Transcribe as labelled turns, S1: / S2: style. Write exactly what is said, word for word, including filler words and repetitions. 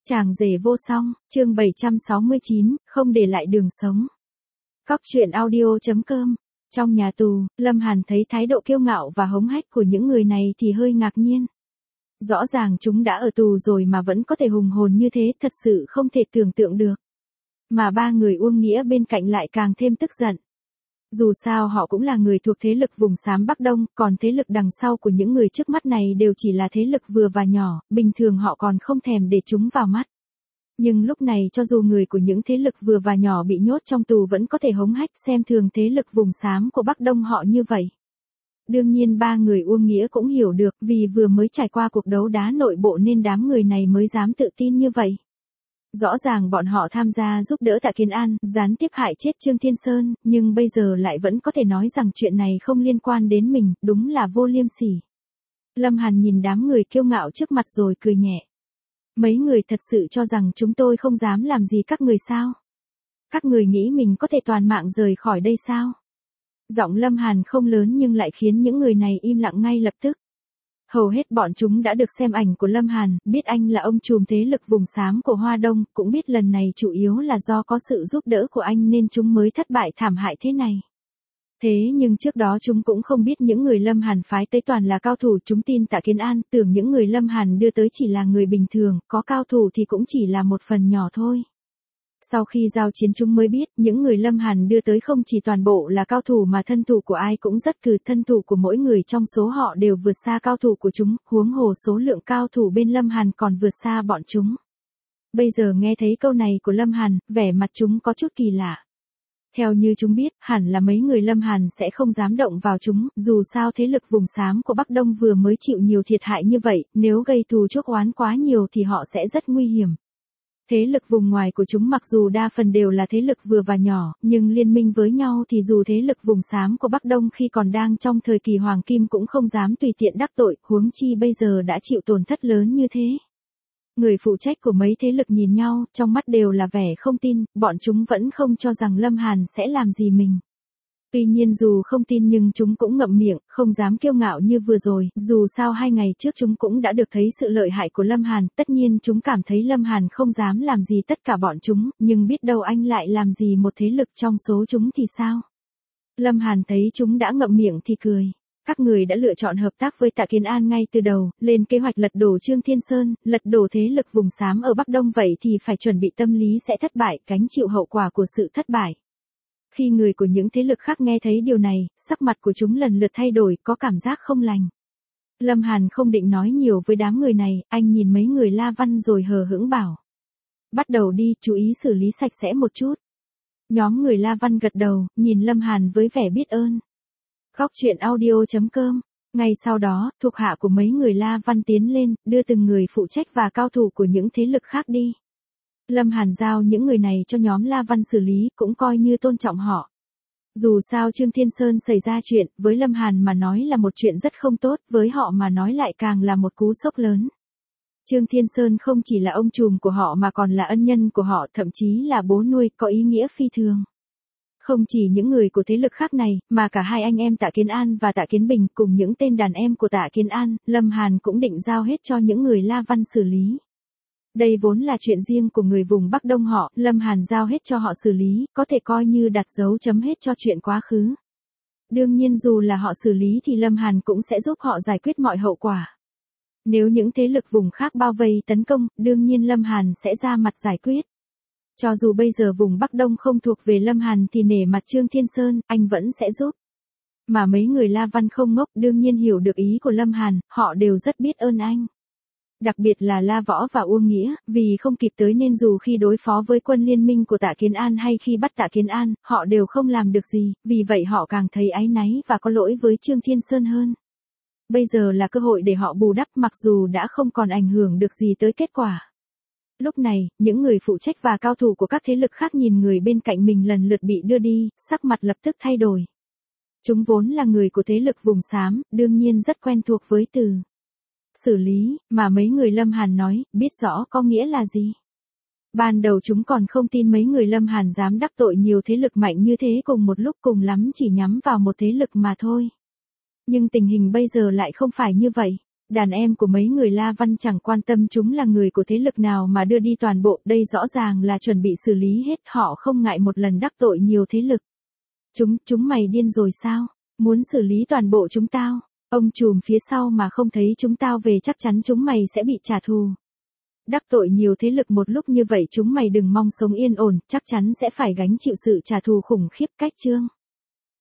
S1: Chàng rể vô song, chương bảy trăm sáu mươi chín, không để lại đường sống. Cóc truyện audio chấm com. Trong nhà tù, Lâm Hàn thấy thái độ kiêu ngạo và hống hách của những người này thì hơi ngạc nhiên. Rõ ràng chúng đã ở tù rồi mà vẫn có thể hùng hồn như thế, thật sự không thể tưởng tượng được. Mà ba người Uông Nghĩa bên cạnh lại càng thêm tức giận. Dù sao họ cũng là người thuộc thế lực vùng xám Bắc Đông, còn thế lực đằng sau của những người trước mắt này đều chỉ là thế lực vừa và nhỏ, bình thường họ còn không thèm để chúng vào mắt. Nhưng lúc này cho dù người của những thế lực vừa và nhỏ bị nhốt trong tù vẫn có thể hống hách xem thường thế lực vùng xám của Bắc Đông họ như vậy. Đương nhiên ba người Uông Nghĩa cũng hiểu được vì vừa mới trải qua cuộc đấu đá nội bộ nên đám người này mới dám tự tin như vậy. Rõ ràng bọn họ tham gia giúp đỡ Tạ Kiến An, gián tiếp hại chết Trương Thiên Sơn, nhưng bây giờ lại vẫn có thể nói rằng chuyện này không liên quan đến mình, đúng là vô liêm sỉ. Lâm Hàn nhìn đám người kiêu ngạo trước mặt rồi cười nhẹ. Mấy người thật sự cho rằng chúng tôi không dám làm gì các người sao? Các người nghĩ mình có thể toàn mạng rời khỏi đây sao? Giọng Lâm Hàn không lớn nhưng lại khiến những người này im lặng ngay lập tức. Hầu hết bọn chúng đã được xem ảnh của Lâm Hàn, biết anh là ông trùm thế lực vùng xám của Hoa Đông, cũng biết lần này chủ yếu là do có sự giúp đỡ của anh nên chúng mới thất bại thảm hại thế này. Thế nhưng trước đó chúng cũng không biết những người Lâm Hàn phái tới toàn là cao thủ, chúng tin Tạ Kiến An, tưởng những người Lâm Hàn đưa tới chỉ là người bình thường, có cao thủ thì cũng chỉ là một phần nhỏ thôi. Sau khi giao chiến chúng mới biết, những người Lâm Hàn đưa tới không chỉ toàn bộ là cao thủ mà thân thủ của ai cũng rất cừ, thân thủ của mỗi người trong số họ đều vượt xa cao thủ của chúng, huống hồ số lượng cao thủ bên Lâm Hàn còn vượt xa bọn chúng. Bây giờ nghe thấy câu này của Lâm Hàn, vẻ mặt chúng có chút kỳ lạ. Theo như chúng biết, hẳn là mấy người Lâm Hàn sẽ không dám động vào chúng, dù sao thế lực vùng xám của Bắc Đông vừa mới chịu nhiều thiệt hại như vậy, nếu gây thù chuốc oán quá nhiều thì họ sẽ rất nguy hiểm. Thế lực vùng ngoài của chúng mặc dù đa phần đều là thế lực vừa và nhỏ, nhưng liên minh với nhau thì dù thế lực vùng xám của Bắc Đông khi còn đang trong thời kỳ hoàng kim cũng không dám tùy tiện đắc tội, huống chi bây giờ đã chịu tổn thất lớn như thế. Người phụ trách của mấy thế lực nhìn nhau, trong mắt đều là vẻ không tin, bọn chúng vẫn không cho rằng Lâm Hàn sẽ làm gì mình. Tuy nhiên dù không tin nhưng chúng cũng ngậm miệng, không dám kiêu ngạo như vừa rồi, dù sao hai ngày trước chúng cũng đã được thấy sự lợi hại của Lâm Hàn, tất nhiên chúng cảm thấy Lâm Hàn không dám làm gì tất cả bọn chúng, nhưng biết đâu anh lại làm gì một thế lực trong số chúng thì sao? Lâm Hàn thấy chúng đã ngậm miệng thì cười. Các người đã lựa chọn hợp tác với Tạ Kiến An ngay từ đầu, lên kế hoạch lật đổ Trương Thiên Sơn, lật đổ thế lực vùng xám ở Bắc Đông vậy thì phải chuẩn bị tâm lý sẽ thất bại, gánh chịu hậu quả của sự thất bại. Khi người của những thế lực khác nghe thấy điều này, sắc mặt của chúng lần lượt thay đổi, có cảm giác không lành. Lâm Hàn không định nói nhiều với đám người này, anh nhìn mấy người La Văn rồi hờ hững bảo. Bắt đầu đi, chú ý xử lý sạch sẽ một chút. Nhóm người La Văn gật đầu, nhìn Lâm Hàn với vẻ biết ơn. Cóc truyện audio chấm com. Ngay sau đó, thuộc hạ của mấy người La Văn tiến lên, đưa từng người phụ trách và cao thủ của những thế lực khác đi. Lâm Hàn giao những người này cho nhóm La Văn xử lý, cũng coi như tôn trọng họ. Dù sao Trương Thiên Sơn xảy ra chuyện, với Lâm Hàn mà nói là một chuyện rất không tốt, với họ mà nói lại càng là một cú sốc lớn. Trương Thiên Sơn không chỉ là ông trùm của họ mà còn là ân nhân của họ, thậm chí là bố nuôi, có ý nghĩa phi thường. Không chỉ những người của thế lực khác này, mà cả hai anh em Tạ Kiến An và Tạ Kiến Bình cùng những tên đàn em của Tạ Kiến An, Lâm Hàn cũng định giao hết cho những người La Văn xử lý. Đây vốn là chuyện riêng của người vùng Bắc Đông họ, Lâm Hàn giao hết cho họ xử lý, có thể coi như đặt dấu chấm hết cho chuyện quá khứ. Đương nhiên dù là họ xử lý thì Lâm Hàn cũng sẽ giúp họ giải quyết mọi hậu quả. Nếu những thế lực vùng khác bao vây tấn công, đương nhiên Lâm Hàn sẽ ra mặt giải quyết. Cho dù bây giờ vùng Bắc Đông không thuộc về Lâm Hàn thì nể mặt Trương Thiên Sơn, anh vẫn sẽ giúp. Mà mấy người La Văn không ngốc, đương nhiên hiểu được ý của Lâm Hàn, họ đều rất biết ơn anh. Đặc biệt là La Võ và Uông Nghĩa, vì không kịp tới nên dù khi đối phó với quân liên minh của Tạ Kiến An hay khi bắt Tạ Kiến An, họ đều không làm được gì, vì vậy họ càng thấy áy náy và có lỗi với Trương Thiên Sơn hơn. Bây giờ là cơ hội để họ bù đắp mặc dù đã không còn ảnh hưởng được gì tới kết quả. Lúc này, những người phụ trách và cao thủ của các thế lực khác nhìn người bên cạnh mình lần lượt bị đưa đi, sắc mặt lập tức thay đổi. Chúng vốn là người của thế lực vùng xám, đương nhiên rất quen thuộc với từ xử lý, mà mấy người Lâm Hàn nói, biết rõ có nghĩa là gì. Ban đầu chúng còn không tin mấy người Lâm Hàn dám đắc tội nhiều thế lực mạnh như thế cùng một lúc, cùng lắm chỉ nhắm vào một thế lực mà thôi. Nhưng tình hình bây giờ lại không phải như vậy. Đàn em của mấy người La Văn chẳng quan tâm chúng là người của thế lực nào mà đưa đi toàn bộ, đây rõ ràng là chuẩn bị xử lý hết, họ không ngại một lần đắc tội nhiều thế lực. Chúng, chúng mày điên rồi sao? Muốn xử lý toàn bộ chúng tao? Ông trùm phía sau mà không thấy chúng tao về chắc chắn chúng mày sẽ bị trả thù. Đắc tội nhiều thế lực một lúc như vậy chúng mày đừng mong sống yên ổn, chắc chắn sẽ phải gánh chịu sự trả thù khủng khiếp. Cách chương